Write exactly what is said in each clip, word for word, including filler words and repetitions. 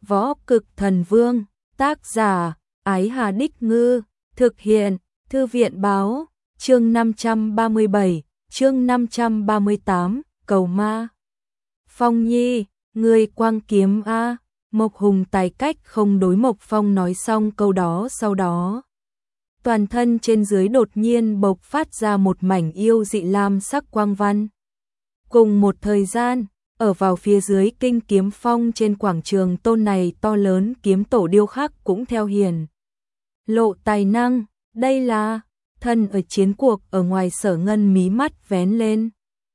Võ Cực Thần Vương, tác giả, Ái Hà Đích Ngư, thực hiện, Thư viện Báo, chương năm trăm ba mươi bảy, chương năm trăm ba mươi tám, Cầu Ma. Phong Nhi, người quang kiếm a. Mộc Hùng tài cách không đối Mộc Phong nói xong câu đó sau đó. Toàn thân trên dưới đột nhiên bộc phát ra một mảnh yêu dị lam sắc quang văn. Cùng một thời gian, ở vào phía dưới kinh kiếm phong trên quảng trường tôn này to lớn kiếm tổ điêu khắc cũng theo hiển lộ tài năng, đây là thân ở chiến cuộc. Ở ngoài Sở Ngân mí mắt vén lên,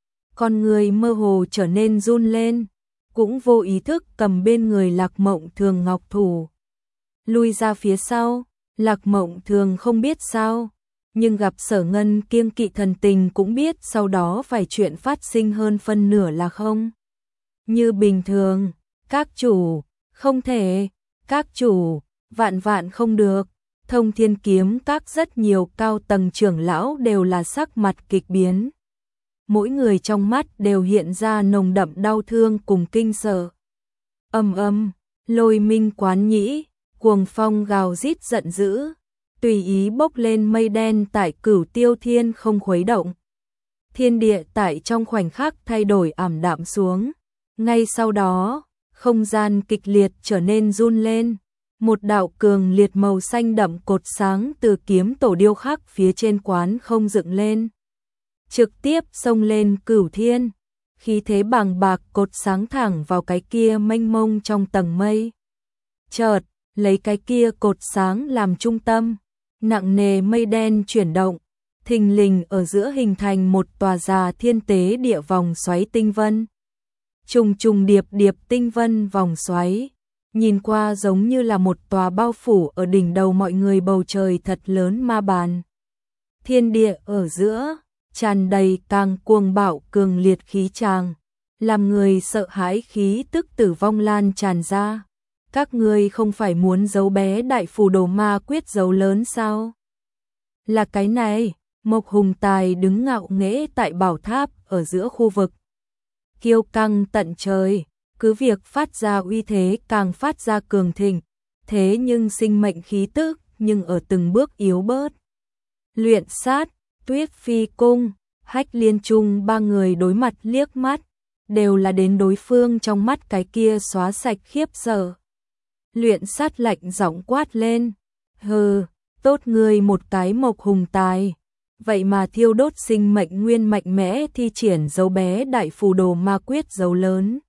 con người mơ hồ trở nên run lên, cũng vô ý thức cầm bên người Lạc Mộng Thường ngọc thủ lui ra phía sau. Lạc Mộng Thường không biết sao, nhưng gặp Sở Ngân kiêng kỵ thần tình cũng biết sau đó vài chuyện phát sinh hơn phân nửa là không như bình thường. Các chủ, không thể, các chủ, vạn vạn không được. Thông Thiên Kiếm Các rất nhiều cao tầng trưởng lão đều là sắc mặt kịch biến. Mỗi người trong mắt đều hiện ra nồng đậm đau thương cùng kinh sợ. Âm âm, Lôi Minh Quán Nhĩ, cuồng phong gào rít giận dữ, tùy ý bốc lên mây đen tại Cửu Tiêu Thiên không khuấy động. Thiên địa tại trong khoảnh khắc thay đổi ảm đạm xuống. Ngay sau đó, không gian kịch liệt trở nên run lên. Một đạo cường liệt màu xanh đậm cột sáng từ kiếm tổ điêu khắc phía trên quán không dựng lên, trực tiếp xông lên Cửu Thiên. Khí thế bàng bạc cột sáng thẳng vào cái kia mênh mông trong tầng mây. Chợt, lấy cái kia cột sáng làm trung tâm, nặng nề mây đen chuyển động, thình lình ở giữa hình thành một tòa già thiên tế địa vòng xoáy tinh vân. Trùng trùng điệp điệp tinh vân vòng xoáy, nhìn qua giống như là một tòa bao phủ ở đỉnh đầu mọi người bầu trời thật lớn ma bàn. Thiên địa ở giữa, tràn đầy càng cuồng bạo cường liệt khí tràng, làm người sợ hãi khí tức tử vong lan tràn ra. Các ngươi không phải muốn giấu bé đại phù đồ ma quyết giấu lớn sao? Là cái này. Mộc Hùng Tài đứng ngạo nghễ tại bảo tháp ở giữa khu vực kiêu căng tận trời, cứ việc phát ra uy thế càng phát ra cường thịnh, thế nhưng sinh mệnh khí tức nhưng ở từng bước yếu bớt. Luyện Sát, Tuyết Phi Cung, Hách Liên Trung ba người đối mặt liếc mắt, đều là đến đối phương trong mắt cái kia xóa sạch khiếp sợ. Luyện Sát lạnh giọng quát lên, hừ, tốt ngươi một cái Mộc Hùng Tài, vậy mà thiêu đốt sinh mệnh nguyên mạnh mẽ thi triển dấu bé đại phù đồ ma quyết dấu lớn.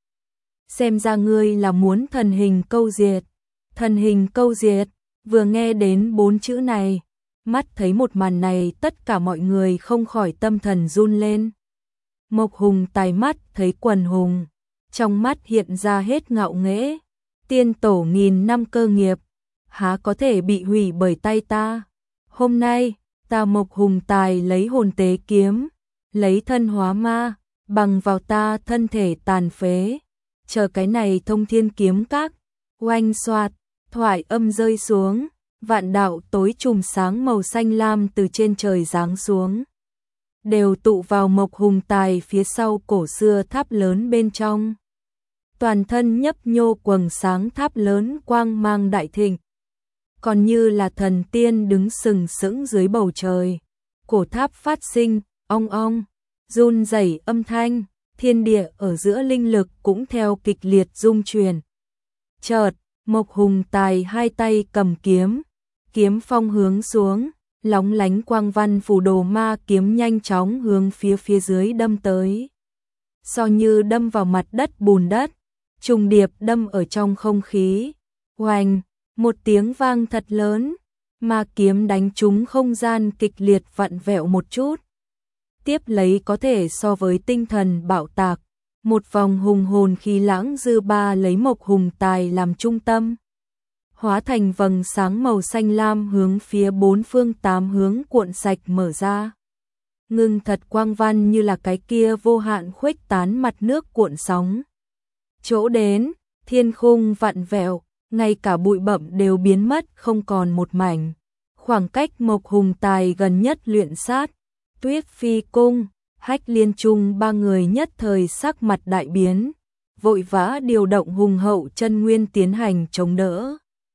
Xem ra ngươi là muốn thần hình câu diệt. Thần hình câu diệt, vừa nghe đến bốn chữ này, mắt thấy một màn này tất cả mọi người không khỏi tâm thần run lên. Mộc Hùng Tài mắt thấy quần hùng, trong mắt hiện ra hết ngạo nghễ. Tiên tổ nghìn năm cơ nghiệp, há có thể bị hủy bởi tay ta. Hôm nay, ta Mộc Hùng Tài lấy hồn tế kiếm, lấy thân hóa ma, bằng vào ta thân thể tàn phế. Chờ cái này Thông Thiên Kiếm Các, oanh xoạt, thoại âm rơi xuống, vạn đạo tối trùm sáng màu xanh lam từ trên trời giáng xuống, đều tụ vào Mộc Hùng Tài phía sau cổ xưa tháp lớn bên trong. Toàn thân nhấp nhô quầng sáng tháp lớn quang mang đại thịnh, còn như là thần tiên đứng sừng sững dưới bầu trời. Cổ tháp phát sinh ong ong run rẩy âm thanh, thiên địa ở giữa linh lực cũng theo kịch liệt rung chuyển. Chợt, Mộc Hùng Tài hai tay cầm kiếm, kiếm phong hướng xuống, lóng lánh quang văn phù đồ ma kiếm nhanh chóng hướng phía phía dưới đâm tới. So như đâm vào mặt đất bùn đất, trùng điệp đâm ở trong không khí. Oanh, một tiếng vang thật lớn, ma kiếm đánh trúng không gian kịch liệt vặn vẹo một chút. Tiếp lấy có thể so với tinh thần bạo tạc, một vòng hùng hồn khí lãng dư ba lấy Mộc Hùng Tài làm trung tâm, hóa thành vầng sáng màu xanh lam hướng phía bốn phương tám hướng cuộn sạch mở ra. Ngưng thật quang văn như là cái kia vô hạn khuếch tán mặt nước cuộn sóng. Chỗ đến, thiên khung vặn vẹo, ngay cả bụi bặm đều biến mất không còn một mảnh. Khoảng cách Mộc Hùng Tài gần nhất Luyện Sát, Tuyết Phi Cung, Hách Liên Trung ba người nhất thời sắc mặt đại biến, vội vã điều động hùng hậu chân nguyên tiến hành chống đỡ.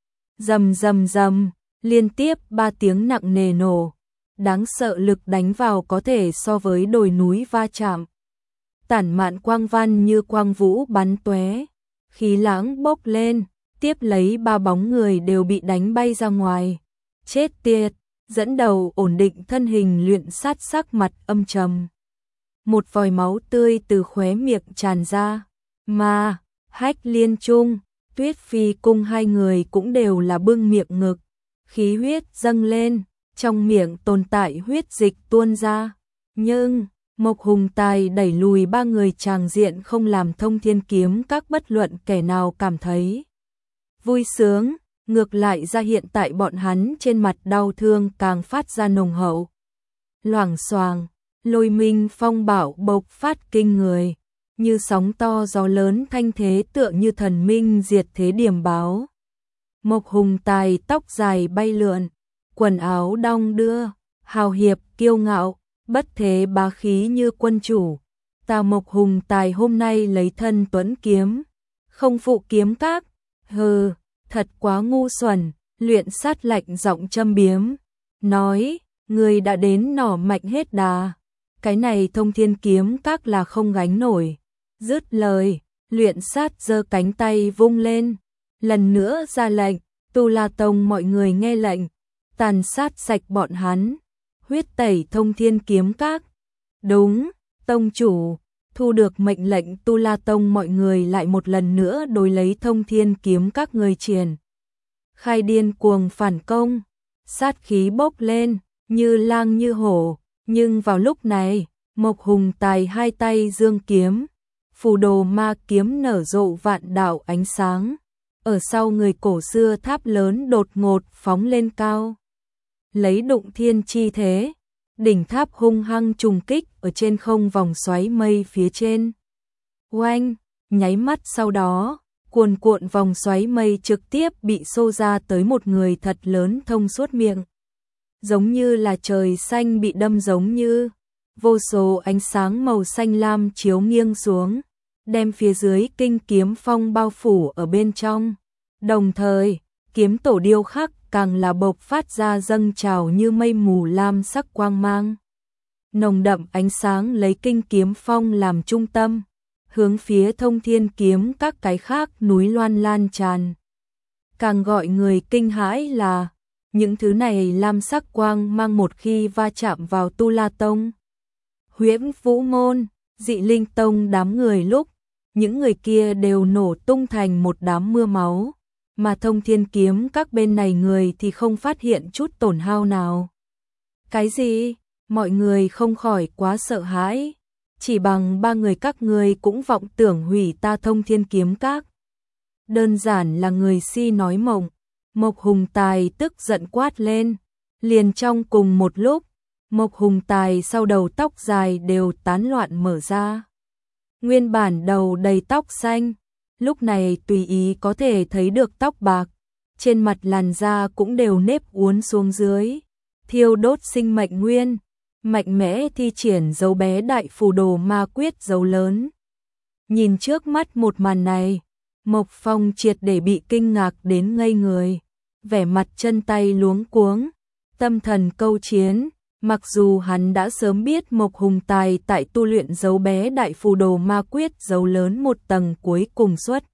Rầm rầm rầm, liên tiếp ba tiếng nặng nề nổ, đáng sợ lực đánh vào có thể so với đồi núi va chạm. Tản mạn quang văn như quang vũ bắn tóe, khí lãng bốc lên, tiếp lấy ba bóng người đều bị đánh bay ra ngoài. Chết tiệt, dẫn đầu ổn định thân hình luyện sát sắc mặt âm trầm. Một vòi máu tươi từ khóe miệng tràn ra, mà Hách Liên Trung, Tuyết Phi Cung hai người cũng đều là bưng miệng ngực, khí huyết dâng lên, trong miệng tồn tại huyết dịch tuôn ra. Nhưng Mộc Hùng Tài đẩy lùi ba người tràng diện không làm Thông Thiên Kiếm Các bất luận kẻ nào cảm thấy vui sướng, ngược lại ra hiện tại bọn hắn trên mặt đau thương càng phát ra nồng hậu. Loảng xoàng, lôi minh phong bạo bộc phát kinh người, như sóng to gió lớn thanh thế tựa như thần minh diệt thế điểm báo. Mộc Hùng Tài tóc dài bay lượn, quần áo đong đưa, hào hiệp kiêu ngạo, bất thế bá khí như quân chủ. Ta Mộc Hùng Tài hôm nay lấy thân tuẫn kiếm, không phụ kiếm các. Hừ, thật quá ngu xuẩn. Luyện sát lạnh giọng châm biếm, nói, người đã đến nỏ mạnh hết đà, cái này Thông Thiên Kiếm Các là không gánh nổi. Dứt lời, luyện sát giơ cánh tay vung lên, lần nữa ra lệnh, Tu La Tông mọi người nghe lệnh, tàn sát sạch bọn hắn, huyết tẩy Thông Thiên Kiếm Các. Đúng, tông chủ, thu được mệnh lệnh Tu La Tông mọi người lại một lần nữa đối lấy Thông Thiên Kiếm Các người triển khai điên cuồng phản công, sát khí bốc lên, như lang như hổ. Nhưng vào lúc này, Mộc Hùng Tài hai tay giương kiếm, phù đồ ma kiếm nở rộ vạn đạo ánh sáng, ở sau người cổ xưa tháp lớn đột ngột phóng lên cao. Lấy đụng thiên chi thế, đỉnh tháp hung hăng trùng kích ở trên không vòng xoáy mây phía trên. Oanh, nháy mắt sau đó, cuồn cuộn vòng xoáy mây trực tiếp bị xô ra tới một người thật lớn thông suốt miệng. Giống như là trời xanh bị đâm, giống như vô số ánh sáng màu xanh lam chiếu nghiêng xuống, đem phía dưới kinh kiếm phong bao phủ ở bên trong. Đồng thời, kiếm tổ điêu khắc càng là bộc phát ra dâng trào như mây mù lam sắc quang mang. Nồng đậm ánh sáng lấy kinh kiếm phong làm trung tâm, hướng phía Thông Thiên Kiếm Các cái khác núi loan lan tràn. Càng gọi người kinh hãi là những thứ này lam sắc quang mang một khi va chạm vào Tu La Tông, Huyễn Vũ Môn, Dị Linh Tông đám người lúc, những người kia đều nổ tung thành một đám mưa máu, mà Thông Thiên Kiếm Các bên này người thì không phát hiện chút tổn hao nào. Cái gì? Mọi người không khỏi quá sợ hãi, chỉ bằng ba người các ngươi cũng vọng tưởng hủy ta Thông Thiên Kiếm Các. Đơn giản là người si nói mộng. Mộc Hùng Tài tức giận quát lên, liền trong cùng một lúc, Mộc Hùng Tài sau đầu tóc dài đều tán loạn mở ra. Nguyên bản đầu đầy tóc xanh, lúc này tùy ý có thể thấy được tóc bạc, trên mặt làn da cũng đều nếp uốn xuống dưới, thiêu đốt sinh mệnh nguyên, mạnh mẽ thi triển dấu bé đại phù đồ ma quyết dấu lớn. Nhìn trước mắt một màn này, Mộc Phong triệt để bị kinh ngạc đến ngây người, vẻ mặt chân tay luống cuống, tâm thần câu chiến. Mặc dù hắn đã sớm biết Mộc Hùng Tài tại tu luyện dấu bé đại phù đồ ma quyết dấu lớn một tầng cuối cùng xuất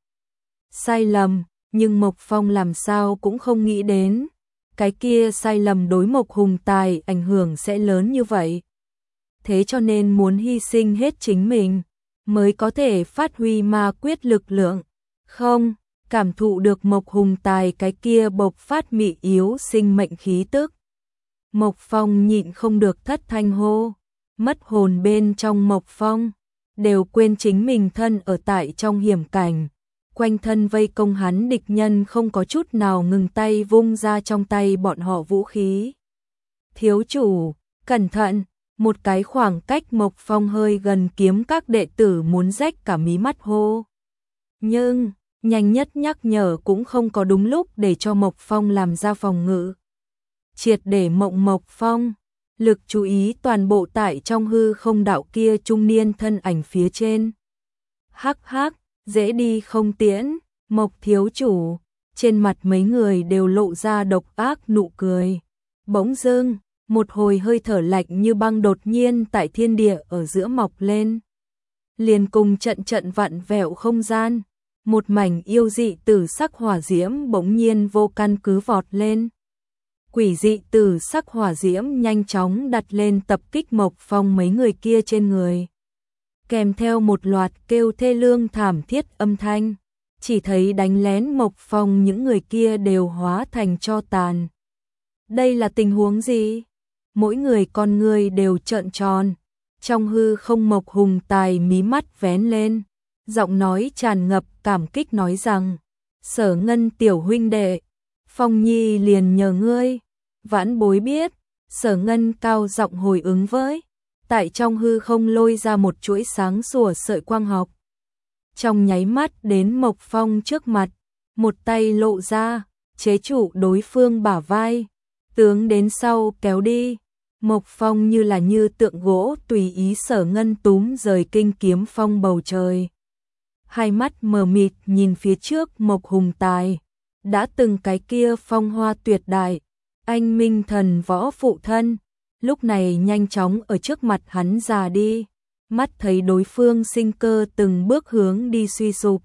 sai lầm, nhưng Mộc Phong làm sao cũng không nghĩ đến, cái kia sai lầm đối Mộc Hùng Tài ảnh hưởng sẽ lớn như vậy. Thế cho nên muốn hy sinh hết chính mình, mới có thể phát huy ma quyết lực lượng. Không, cảm thụ được Mộc Hùng Tài cái kia bộc phát mị yếu sinh mệnh khí tức. Mộc Phong nhịn không được thất thanh hô, mất hồn bên trong Mộc Phong, đều quên chính mình thân ở tại trong hiểm cảnh. Quanh thân vây công hắn địch nhân không có chút nào ngừng tay vung ra trong tay bọn họ vũ khí. Thiếu chủ, cẩn thận, một cái khoảng cách Mộc Phong hơi gần kiếm các đệ tử muốn rách cả mí mắt hô. Nhưng, nhanh nhất nhắc nhở cũng không có đúng lúc để cho Mộc Phong làm ra phòng ngự. Triệt để mộng Mộc Phong, lực chú ý toàn bộ tại trong hư không đạo kia trung niên thân ảnh phía trên. Hắc hắc, dễ đi không tiễn, Mộc thiếu chủ. Trên mặt mấy người đều lộ ra độc ác nụ cười. Bỗng dưng, một hồi hơi thở lạnh như băng đột nhiên tại thiên địa ở giữa mọc lên. Liền cùng trận trận vặn vẹo không gian, một mảnh yêu dị tử sắc hỏa diễm bỗng nhiên vô căn cứ vọt lên. Quỷ dị tử sắc hỏa diễm nhanh chóng đặt lên tập kích Mộc Phong mấy người kia trên người. Kèm theo một loạt kêu thê lương thảm thiết âm thanh, chỉ thấy đánh lén Mộc Phong những người kia đều hóa thành tro tàn. Đây là tình huống gì? Mỗi người con người đều trợn tròn. Trong hư không Mộc Hùng Tài mí mắt vén lên, giọng nói tràn ngập cảm kích nói rằng: Sở Ngân tiểu huynh đệ, Phong Nhi liền nhờ ngươi. Vãn bối biết. Sở Ngân cao giọng hồi ứng với, tại trong hư không lôi ra một chuỗi sáng sủa sợi quang học. Trong nháy mắt đến Mộc Phong trước mặt, một tay lộ ra, chế trụ đối phương bả vai, tướng đến sau kéo đi. Mộc Phong như là như tượng gỗ tùy ý Sở Ngân túm rời kinh kiếm phong bầu trời. Hai mắt mờ mịt nhìn phía trước Mộc Hùng Tài, đã từng cái kia phong hoa tuyệt đại, anh minh thần võ phụ thân, lúc này nhanh chóng ở trước mặt hắn già đi, mắt thấy đối phương sinh cơ từng bước hướng đi suy sụp.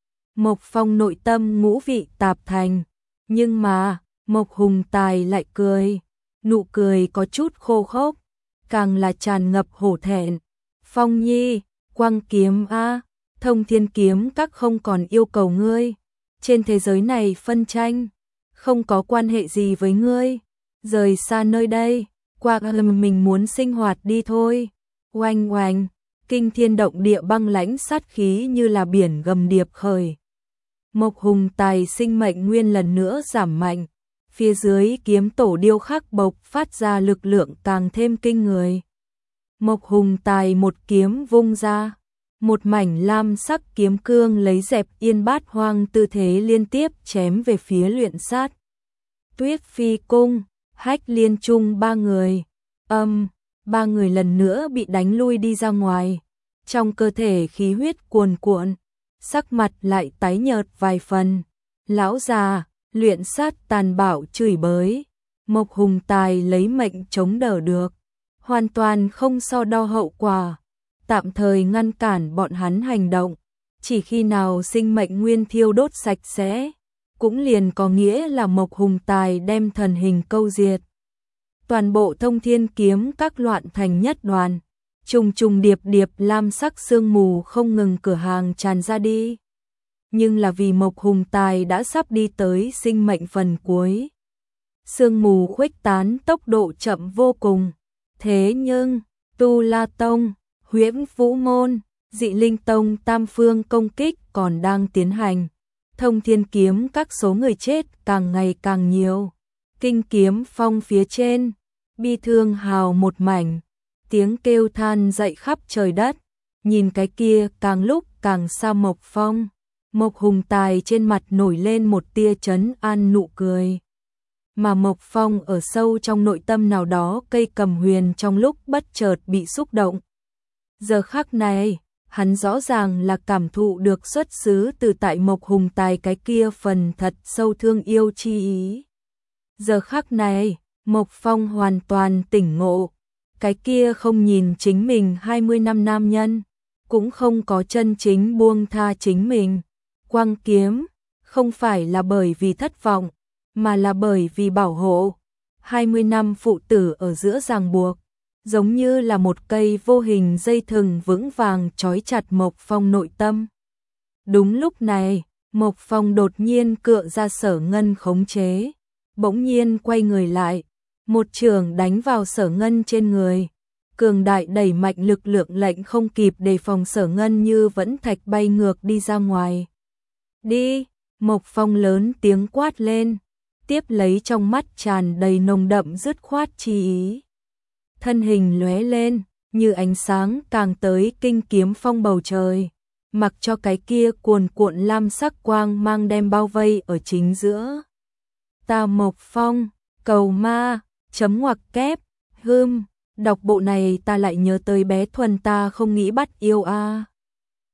Mộc Phong nội tâm ngũ vị tạp thành, nhưng mà, Mộc Hùng Tài lại cười, nụ cười có chút khô khốc, càng là tràn ngập hổ thẹn. Phong Nhi, quang kiếm a, Thông Thiên kiếm các không còn yêu cầu ngươi, trên thế giới này phân tranh, không có quan hệ gì với ngươi, rời xa nơi đây, qua mình muốn sinh hoạt đi thôi. Oanh oanh, kinh thiên động địa băng lãnh sát khí như là biển gầm điệp khởi. Mộc Hùng Tài sinh mệnh nguyên lần nữa giảm mạnh, phía dưới kiếm tổ điêu khắc bộc phát ra lực lượng càng thêm kinh người. Mộc Hùng Tài một kiếm vung ra, một mảnh lam sắc kiếm cương lấy dẹp yên bát hoang tư thế liên tiếp chém về phía Luyện Sát. Tuyết Phi Cung, Hách Liên Trung ba người, âm, ba người lần nữa bị đánh lui đi ra ngoài, trong cơ thể khí huyết cuồn cuộn, sắc mặt lại tái nhợt vài phần. Lão già, Luyện Sát tàn bạo chửi bới, Mộc Hùng Tài lấy mệnh chống đỡ được, hoàn toàn không so đo hậu quả, tạm thời ngăn cản bọn hắn hành động, chỉ khi nào sinh mệnh nguyên thiêu đốt sạch sẽ, cũng liền có nghĩa là Mộc Hùng Tài đem thần hình câu diệt. Toàn bộ Thông Thiên kiếm các loạn thành nhất đoàn, trùng trùng điệp điệp lam sắc sương mù không ngừng cửa hàng tràn ra đi. Nhưng là vì Mộc Hùng Tài đã sắp đi tới sinh mệnh phần cuối. Sương mù khuếch tán tốc độ chậm vô cùng. Thế nhưng, Tu La Tông, Huyễn Vũ Môn, Dị Linh Tông tam phương công kích còn đang tiến hành. Thông Thiên kiếm các số người chết càng ngày càng nhiều. Kinh kiếm phong phía trên, bi thương hào một mảnh, tiếng kêu than dậy khắp trời đất. Nhìn cái kia càng lúc càng xa Mộc Phong, Mộc Hùng Tài trên mặt nổi lên một tia trấn an nụ cười. Mà Mộc Phong ở sâu trong nội tâm nào đó cây cầm huyền trong lúc bất chợt bị xúc động. Giờ khắc này, hắn rõ ràng là cảm thụ được xuất xứ từ tại Mộc Hùng Tài cái kia phần thật sâu thương yêu chi ý. Giờ khắc này, Mộc Phong hoàn toàn tỉnh ngộ, cái kia không nhìn chính mình hai mươi năm nam nhân, cũng không có chân chính buông tha chính mình. Quang kiếm, không phải là bởi vì thất vọng, mà là bởi vì bảo hộ. hai mươi năm phụ tử ở giữa ràng buộc, giống như là một cây vô hình dây thừng vững vàng trói chặt Mộc Phong nội tâm. Đúng lúc này, Mộc Phong đột nhiên cựa ra Sở Ngân khống chế, bỗng nhiên quay người lại, một trường đánh vào Sở Ngân trên người. Cường đại đẩy mạnh lực lượng lệnh không kịp đề phòng Sở Ngân như vẫn thạch bay ngược đi ra ngoài. Đi, Mộc Phong lớn tiếng quát lên, tiếp lấy trong mắt tràn đầy nồng đậm dứt khoát chi ý. Thân hình lóe lên, như ánh sáng càng tới kinh kiếm phong bầu trời, mặc cho cái kia cuồn cuộn lam sắc quang mang đem bao vây ở chính giữa. Ta Mộc Phong, cầu ma, chấm ngoặc kép, hưm, đọc bộ này ta lại nhớ tới bé Thuần ta không nghĩ bắt yêu a. À.